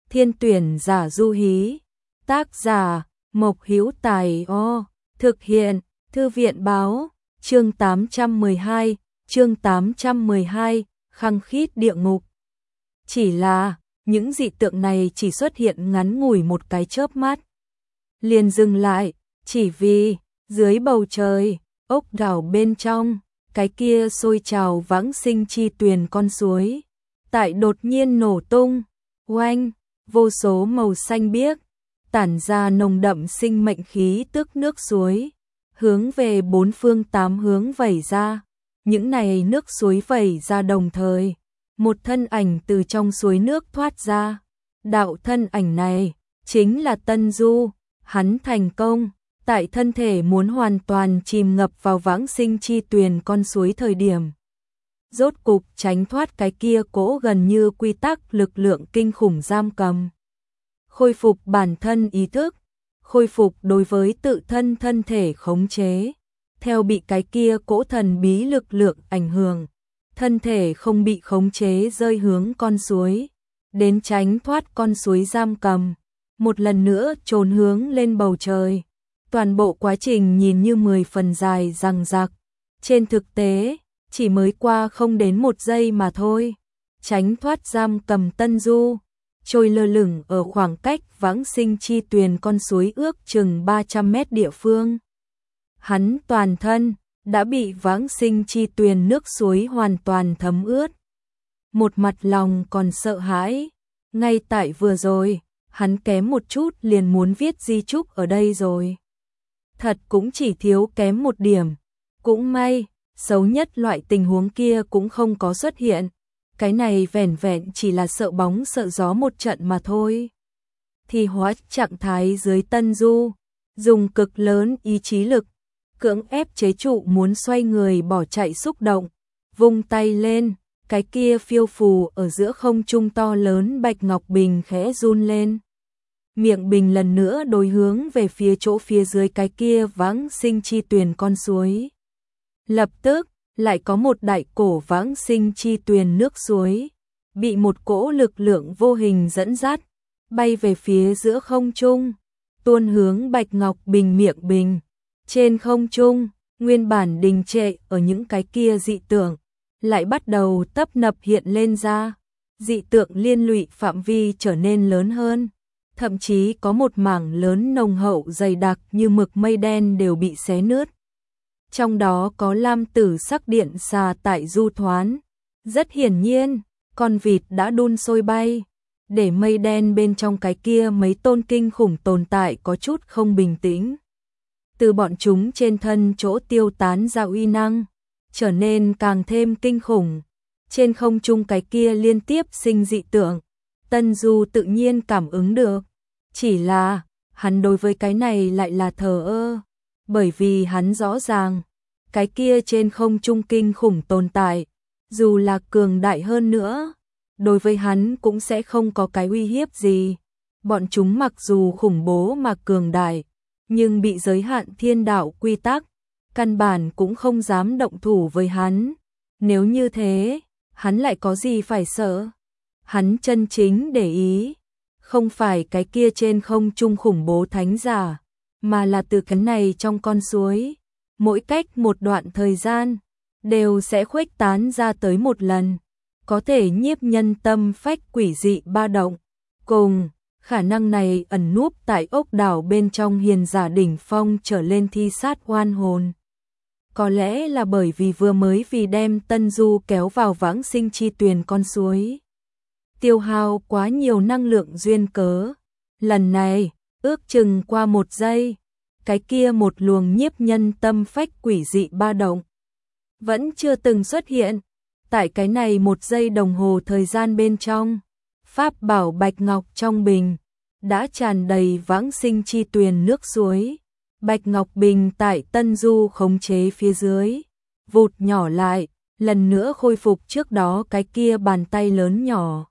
Thiên tuyển giả du hí. Tác giả Mộc Hữu Tài. Thực hiện Thư viện báo. Chương 812, khăng khít địa ngục. Chỉ là, những dị tượng này chỉ xuất hiện ngắn ngủi một cái chớp mắt. Liền dừng lại, chỉ vì, dưới bầu trời, ốc đảo bên trong, cái kia sôi trào vãng sinh chi tuyền con suối. Tại đột nhiên nổ tung, oanh, vô số màu xanh biếc, tản ra nồng đậm sinh mệnh khí tức nước suối, hướng về bốn phương tám hướng vẩy ra. Những này nước suối vẩy ra đồng thời, một thân ảnh từ trong suối nước thoát ra. Đạo thân ảnh này chính là Tân Du. Hắn thành công, tại thân thể muốn hoàn toàn chìm ngập vào vãng sinh chi tuyền con suối thời điểm. Rốt cục tránh thoát cái kia cỗ gần như quy tắc lực lượng kinh khủng giam cầm. Khôi phục bản thân ý thức, khôi phục đối với tự thân thân thể khống chế. Theo bị cái kia cỗ thần bí lực lượng ảnh hưởng, thân thể không bị khống chế rơi hướng con suối, đến tránh thoát con suối giam cầm, một lần nữa trốn hướng lên bầu trời. Toàn bộ quá trình nhìn như 10 phần dài dằng dặc, trên thực tế chỉ mới qua không đến 1 giây mà thôi. Tránh thoát giam cầm Tân Du, trôi lơ lửng ở khoảng cách vãng sinh chi tuyền con suối ước chừng 300 mét địa phương. Hắn toàn thân đã bị vãng sinh chi tuyền nước suối hoàn toàn thấm ướt. Một mặt lòng còn sợ hãi, ngay tại vừa rồi, hắn kém một chút liền muốn viết di chúc ở đây rồi. Thật cũng chỉ thiếu kém một điểm. Cũng may, xấu nhất loại tình huống kia cũng không có xuất hiện. Cái này vẻn vẹn chỉ là sợ bóng sợ gió một trận mà thôi. Thì hóa trạng thái dưới Tân Du, dùng cực lớn ý chí lực, cưỡng ép chế trụ muốn xoay người bỏ chạy xúc động, vung tay lên, cái kia phiêu phù ở giữa không trung to lớn bạch ngọc bình khẽ run lên. Miệng bình lần nữa đối hướng về phía chỗ phía dưới cái kia vãng sinh chi tuyền con suối. Lập tức, lại có một đại cổ vãng sinh chi tuyền nước suối, bị một cỗ lực lượng vô hình dẫn dắt, bay về phía giữa không trung, tuôn hướng bạch ngọc bình miệng bình. Trên không trung, nguyên bản đình trệ ở những cái kia dị tượng, lại bắt đầu tấp nập hiện lên ra. Dị tượng liên lụy phạm vi trở nên lớn hơn. Thậm chí có một mảng lớn nồng hậu dày đặc như mực mây đen đều bị xé nứt. Trong đó có lam tử sắc điện xà tại du thoán. Rất hiển nhiên, con vịt đã đun sôi bay, để mây đen bên trong cái kia mấy tôn kinh khủng tồn tại có chút không bình tĩnh. Từ bọn chúng trên thân chỗ tiêu tán ra uy năng, trở nên càng thêm kinh khủng. Trên không trung cái kia liên tiếp sinh dị tượng, Tân Du tự nhiên cảm ứng được. Chỉ là, hắn đối với cái này lại là thờ ơ, bởi vì hắn rõ ràng, cái kia trên không trung kinh khủng tồn tại, dù là cường đại hơn nữa, đối với hắn cũng sẽ không có cái uy hiếp gì. Bọn chúng mặc dù khủng bố mà cường đại, nhưng bị giới hạn thiên đạo quy tắc, căn bản cũng không dám động thủ với hắn. Nếu như thế, hắn lại có gì phải sợ? Hắn chân chính để ý, không phải cái kia trên không trung khủng bố thánh giả, mà là từ cái này trong con suối, mỗi cách một đoạn thời gian, đều sẽ khuếch tán ra tới một lần, có thể nhiếp nhân tâm phách quỷ dị ba động. Cùng khả năng này ẩn núp tại ốc đảo bên trong hiền giả đỉnh phong trở lên thi sát oan hồn. Có lẽ là bởi vì vừa mới vì đem Tân Du kéo vào vãng sinh chi tuyền con suối, tiêu hao quá nhiều năng lượng duyên cớ. Lần này, ước chừng qua 1 giây, cái kia một luồng nhiếp nhân tâm phách quỷ dị ba động vẫn chưa từng xuất hiện. Tại cái này 1 giây đồng hồ thời gian bên trong, pháp bảo bạch ngọc trong bình đã tràn đầy vãng sinh chi tuyền nước suối. Bạch ngọc bình tại Tân Du khống chế phía dưới, vụt nhỏ lại, lần nữa khôi phục trước đó cái kia bàn tay lớn nhỏ.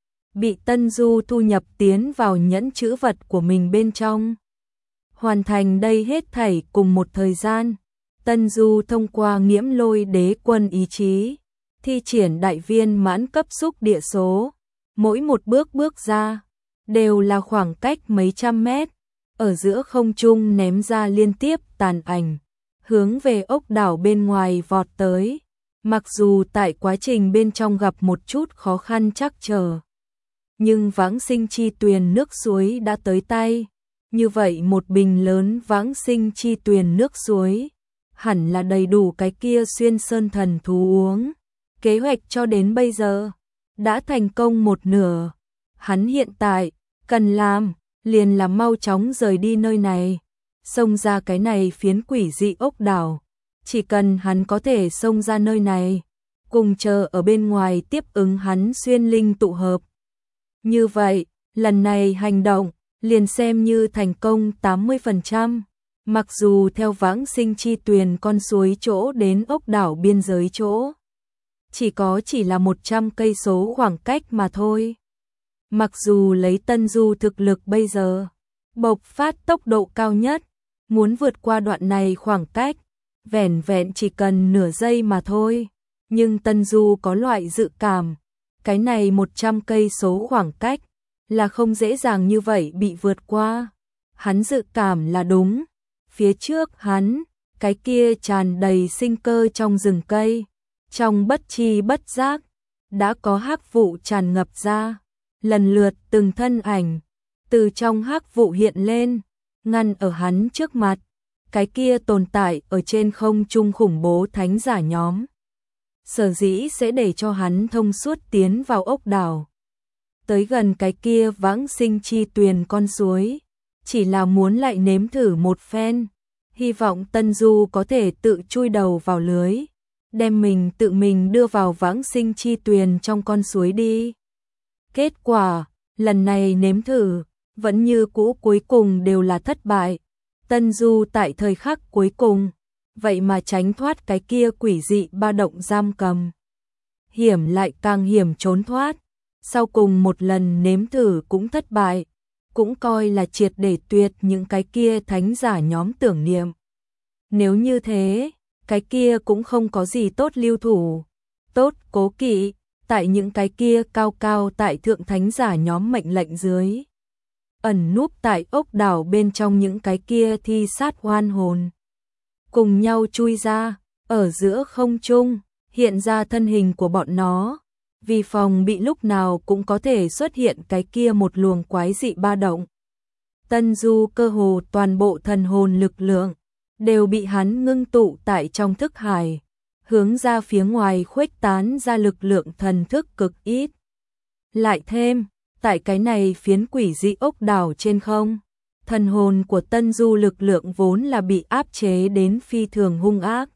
Bị Tân Du thu nhập tiến vào nhẫn chữ vật của mình bên trong. Hoàn thành đây hết thảy cùng một thời gian, Tân Du thông qua nghiễm lôi đế quân ý chí, thi triển đại viên mãn cấp xúc địa số, mỗi một bước bước ra, đều là khoảng cách mấy trăm mét, ở giữa không trung ném ra liên tiếp tàn ảnh, hướng về ốc đảo bên ngoài vọt tới. Mặc dù tại quá trình bên trong gặp một chút khó khăn trắc trở, nhưng vãng sinh chi tuyền nước suối đã tới tay. Như vậy một bình lớn vãng sinh chi tuyền nước suối, hẳn là đầy đủ cái kia xuyên sơn thần thú uống. Kế hoạch cho đến bây giờ đã thành công một nửa. Hắn hiện tại cần làm liền là mau chóng rời đi nơi này, xông ra cái này phiến quỷ dị ốc đảo. Chỉ cần hắn có thể xông ra nơi này, cùng chờ ở bên ngoài tiếp ứng hắn xuyên linh tụ hợp. Như vậy, lần này hành động liền xem như thành công 80%. Mặc dù theo vãng sinh chi tuyền con suối chỗ đến ốc đảo biên giới chỗ, chỉ là 100 cây số khoảng cách mà thôi. Mặc dù lấy Tân Du thực lực bây giờ, bộc phát tốc độ cao nhất, muốn vượt qua đoạn này khoảng cách, vẻn vẹn chỉ cần nửa giây mà thôi. Nhưng Tân Du có loại dự cảm, cái này 100 cây số khoảng cách là không dễ dàng như vậy bị vượt qua. Hắn dự cảm là đúng. Phía trước hắn, cái kia tràn đầy sinh cơ trong rừng cây, trong bất chi bất giác, đã có hắc vụ tràn ngập ra. Lần lượt từng thân ảnh, từ trong hắc vụ hiện lên, ngăn ở hắn trước mặt. Cái kia tồn tại ở trên không trung khủng bố thánh giả nhóm. Sở dĩ sẽ để cho hắn thông suốt tiến vào ốc đảo. Tới gần cái kia vãng sinh chi tuyền con suối, chỉ là muốn lại nếm thử một phen, hy vọng Tân Du có thể tự chui đầu vào lưới, đem mình tự mình đưa vào vãng sinh chi tuyền trong con suối đi. Kết quả, lần này nếm thử, vẫn như cũ cuối cùng đều là thất bại. Tân Du tại thời khắc cuối cùng, vậy mà tránh thoát cái kia quỷ dị ba động giam cầm. Hiểm lại càng hiểm trốn thoát, sau cùng một lần nếm thử cũng thất bại, cũng coi là triệt để tuyệt những cái kia thánh giả nhóm tưởng niệm. Nếu như thế, cái kia cũng không có gì tốt lưu thủ, tốt cố kỵ, tại những cái kia cao cao tại thượng thánh giả nhóm mệnh lệnh dưới. Ẩn núp tại ốc đảo bên trong những cái kia thi sát oan hồn. Cùng nhau chui ra, ở giữa không trung, hiện ra thân hình của bọn nó. Vì phòng bị lúc nào cũng có thể xuất hiện cái kia một luồng quái dị ba động. Tân Du cơ hồ toàn bộ thần hồn lực lượng, đều bị hắn ngưng tụ tại trong thức hải, hướng ra phía ngoài khuếch tán ra lực lượng thần thức cực ít. Lại thêm, tại cái này phiến quỷ dị ốc đảo trên không, thần hồn của Tân Du lực lượng vốn là bị áp chế đến phi thường hung ác.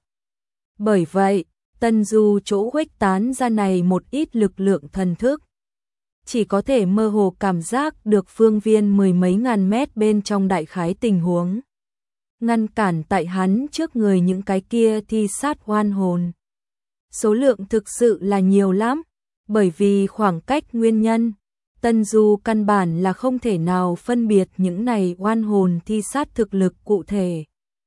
Bởi vậy, Tân Du chỗ khuếch tán ra này một ít lực lượng thần thức, chỉ có thể mơ hồ cảm giác được phương viên mười mấy ngàn mét bên trong đại khái tình huống. Ngăn cản tại hắn trước người những cái kia thi sát oan hồn. Số lượng thực sự là nhiều lắm, bởi vì khoảng cách nguyên nhân, Tân Du căn bản là không thể nào phân biệt những này oan hồn thi sát thực lực cụ thể.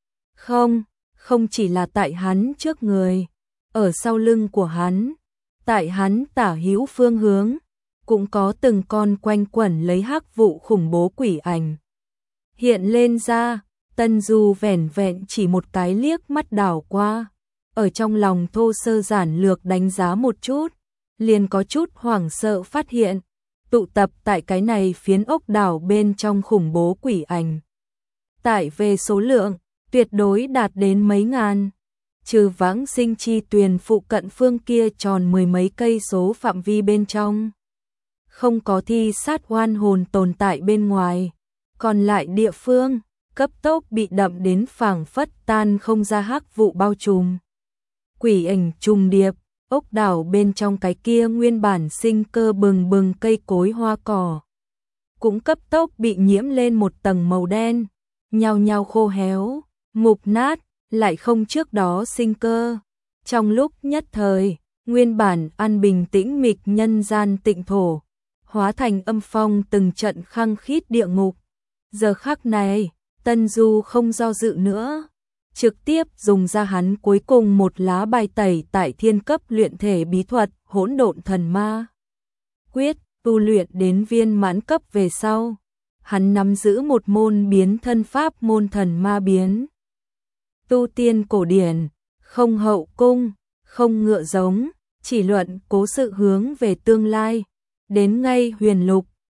Không chỉ là tại hắn trước người, ở sau lưng của hắn, tại hắn tả hữu phương hướng, cũng có từng con quanh quẩn lấy hắc vụ khủng bố quỷ ảnh. Hiện lên ra, Tân Du vẻn vẹn chỉ một cái liếc mắt đảo qua, ở trong lòng thô sơ giản lược đánh giá một chút, liền có chút hoảng sợ phát hiện, tụ tập tại cái này phiến ốc đảo bên trong khủng bố quỷ ảnh. Tại về số lượng, tuyệt đối đạt đến mấy ngàn. Trừ vãng sinh chi tuyền phụ cận phương kia tròn mười mấy cây số phạm vi bên trong. Không có thi sát oan hồn tồn tại bên ngoài. Còn lại địa phương, cấp tốc bị đậm đến phảng phất tan không ra hắc vụ bao trùm. Quỷ ảnh trùng điệp, ốc đảo bên trong cái kia nguyên bản sinh cơ bừng bừng cây cối hoa cỏ. Cũng cấp tốc bị nhiễm lên một tầng màu đen, nhao nhao khô héo, mục nát, lại không trước đó sinh cơ. Trong lúc nhất thời, nguyên bản an bình tĩnh mịch nhân gian tịnh thổ, hóa thành âm phong từng trận khăng khít địa ngục. Giờ khắc này, Tân Du không do dự nữa, trực tiếp dùng ra hắn cuối cùng một lá bài tẩy tại thiên cấp luyện thể bí thuật Hỗn Độn Thần Ma Quyết, Tu luyện đến viên mãn cấp về sau, hắn nắm giữ một môn biến thân pháp môn thần ma biến. Tu tiên cổ điển, không hậu cung, không ngựa giống, chỉ luận cố sự hướng về tương lai, đến ngay huyền lục,